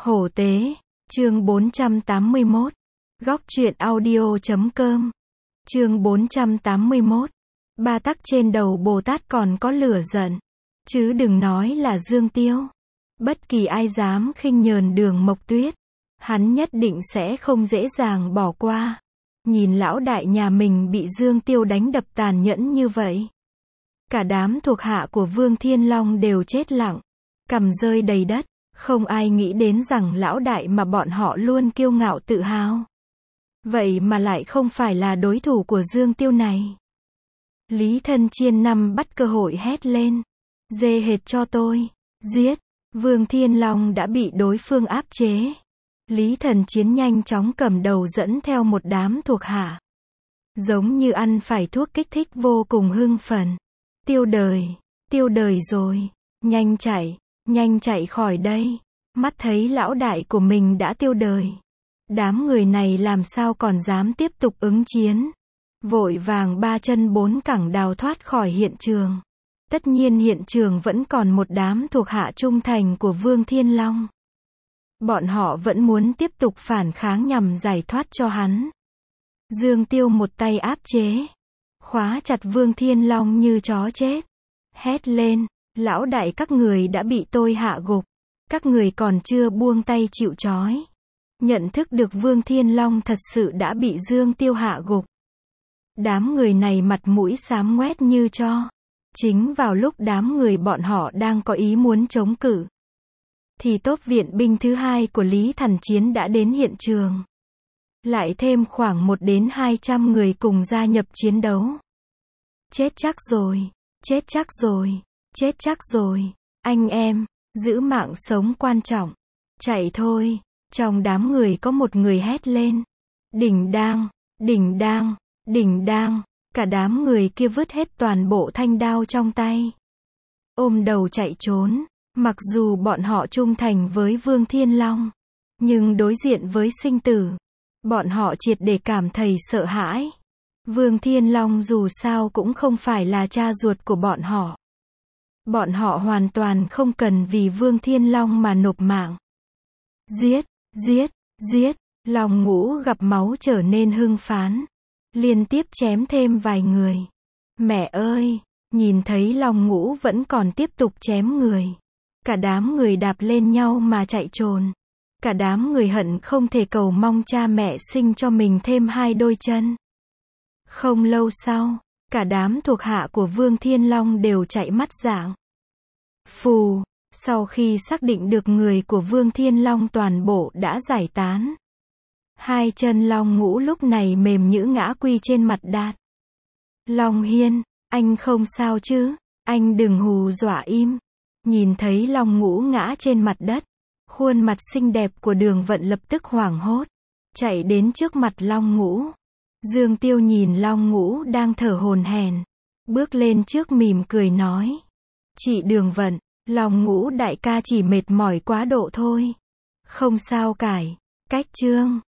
Hổ tế, chương 481. Góc truyện audio.com. Chương 481. Ba tắc trên đầu Bồ Tát còn có lửa giận. Chứ đừng nói là Dương Tiêu. Bất kỳ ai dám khinh nhờn Đường Mộc Tuyết, hắn nhất định sẽ không dễ dàng bỏ qua. Nhìn lão đại nhà mình bị Dương Tiêu đánh đập tàn nhẫn như vậy. Cả đám thuộc hạ của Vương Thiên Long đều chết lặng, cằm rơi đầy đất. Không ai nghĩ đến rằng lão đại mà bọn họ luôn kiêu ngạo tự hào, vậy mà lại không phải là đối thủ của Dương Tiêu này. Lý Thân Chiên nắm bắt cơ hội hét lên. Dê hệt cho tôi. Giết. Vương Thiên Long đã bị đối phương áp chế. Lý Thần Chiến nhanh chóng cầm đầu dẫn theo một đám thuộc hạ. Giống như ăn phải thuốc kích thích vô cùng hưng phấn. Tiêu đời rồi. Nhanh chạy khỏi đây. Mắt thấy lão đại của mình đã tiêu đời. Đám người này làm sao còn dám tiếp tục ứng chiến. Vội vàng ba chân bốn cẳng đào thoát khỏi hiện trường. Tất nhiên hiện trường vẫn còn một đám thuộc hạ trung thành của Vương Thiên Long. Bọn họ vẫn muốn tiếp tục phản kháng nhằm giải thoát cho hắn. Dương Tiêu một tay áp chế, khóa chặt Vương Thiên Long như chó chết. Hét lên, lão đại các người đã bị tôi hạ gục. Các người còn chưa buông tay chịu trói. Nhận thức được Vương Thiên Long thật sự đã bị Dương Tiêu hạ gục. Đám người này mặt mũi xám ngoét như tro. Chính vào lúc đám người bọn họ đang có ý muốn chống cự, thì tốp viện binh thứ hai của Lý Thần Chiến đã đến hiện trường. Lại thêm khoảng 1 đến 200 người cùng gia nhập chiến đấu. Chết chắc rồi. Anh em, giữ mạng sống quan trọng. Chạy thôi. Trong đám người có một người hét lên. Đỉnh đang. Cả đám người kia vứt hết toàn bộ thanh đao trong tay, ôm đầu chạy trốn. Mặc dù bọn họ trung thành với Vương Thiên Long, nhưng đối diện với sinh tử, bọn họ triệt để cảm thấy sợ hãi. Vương Thiên Long dù sao cũng không phải là cha ruột của bọn họ. Bọn họ hoàn toàn không cần vì Vương Thiên Long mà nộp mạng. Giết. Long Ngũ gặp máu trở nên hưng phấn, liên tiếp chém thêm vài người. Mẹ ơi, nhìn thấy Long Ngũ vẫn còn tiếp tục chém người. Cả đám người đạp lên nhau mà chạy trốn. Cả đám người hận không thể cầu mong cha mẹ sinh cho mình thêm 2 đôi chân. Không lâu sau, cả đám thuộc hạ của Vương Thiên Long đều chạy mất dạng. Phù, sau khi xác định được người của Vương Thiên Long toàn bộ đã giải tán. 2 chân Long Ngũ lúc này mềm nhũn ngã quy trên mặt đất. Long Hiên, anh không sao chứ? Anh đừng hù dọa im. Nhìn thấy Long Ngũ ngã trên mặt đất, khuôn mặt xinh đẹp của Đường Vận lập tức hoảng hốt, chạy đến trước mặt Long Ngũ. Dương Tiêu nhìn Long Ngũ đang thở hổn hển, bước lên trước mỉm cười nói. Chị Đường Vận, Long Ngũ đại ca chỉ mệt mỏi quá độ thôi. Không sao cải. Cách chương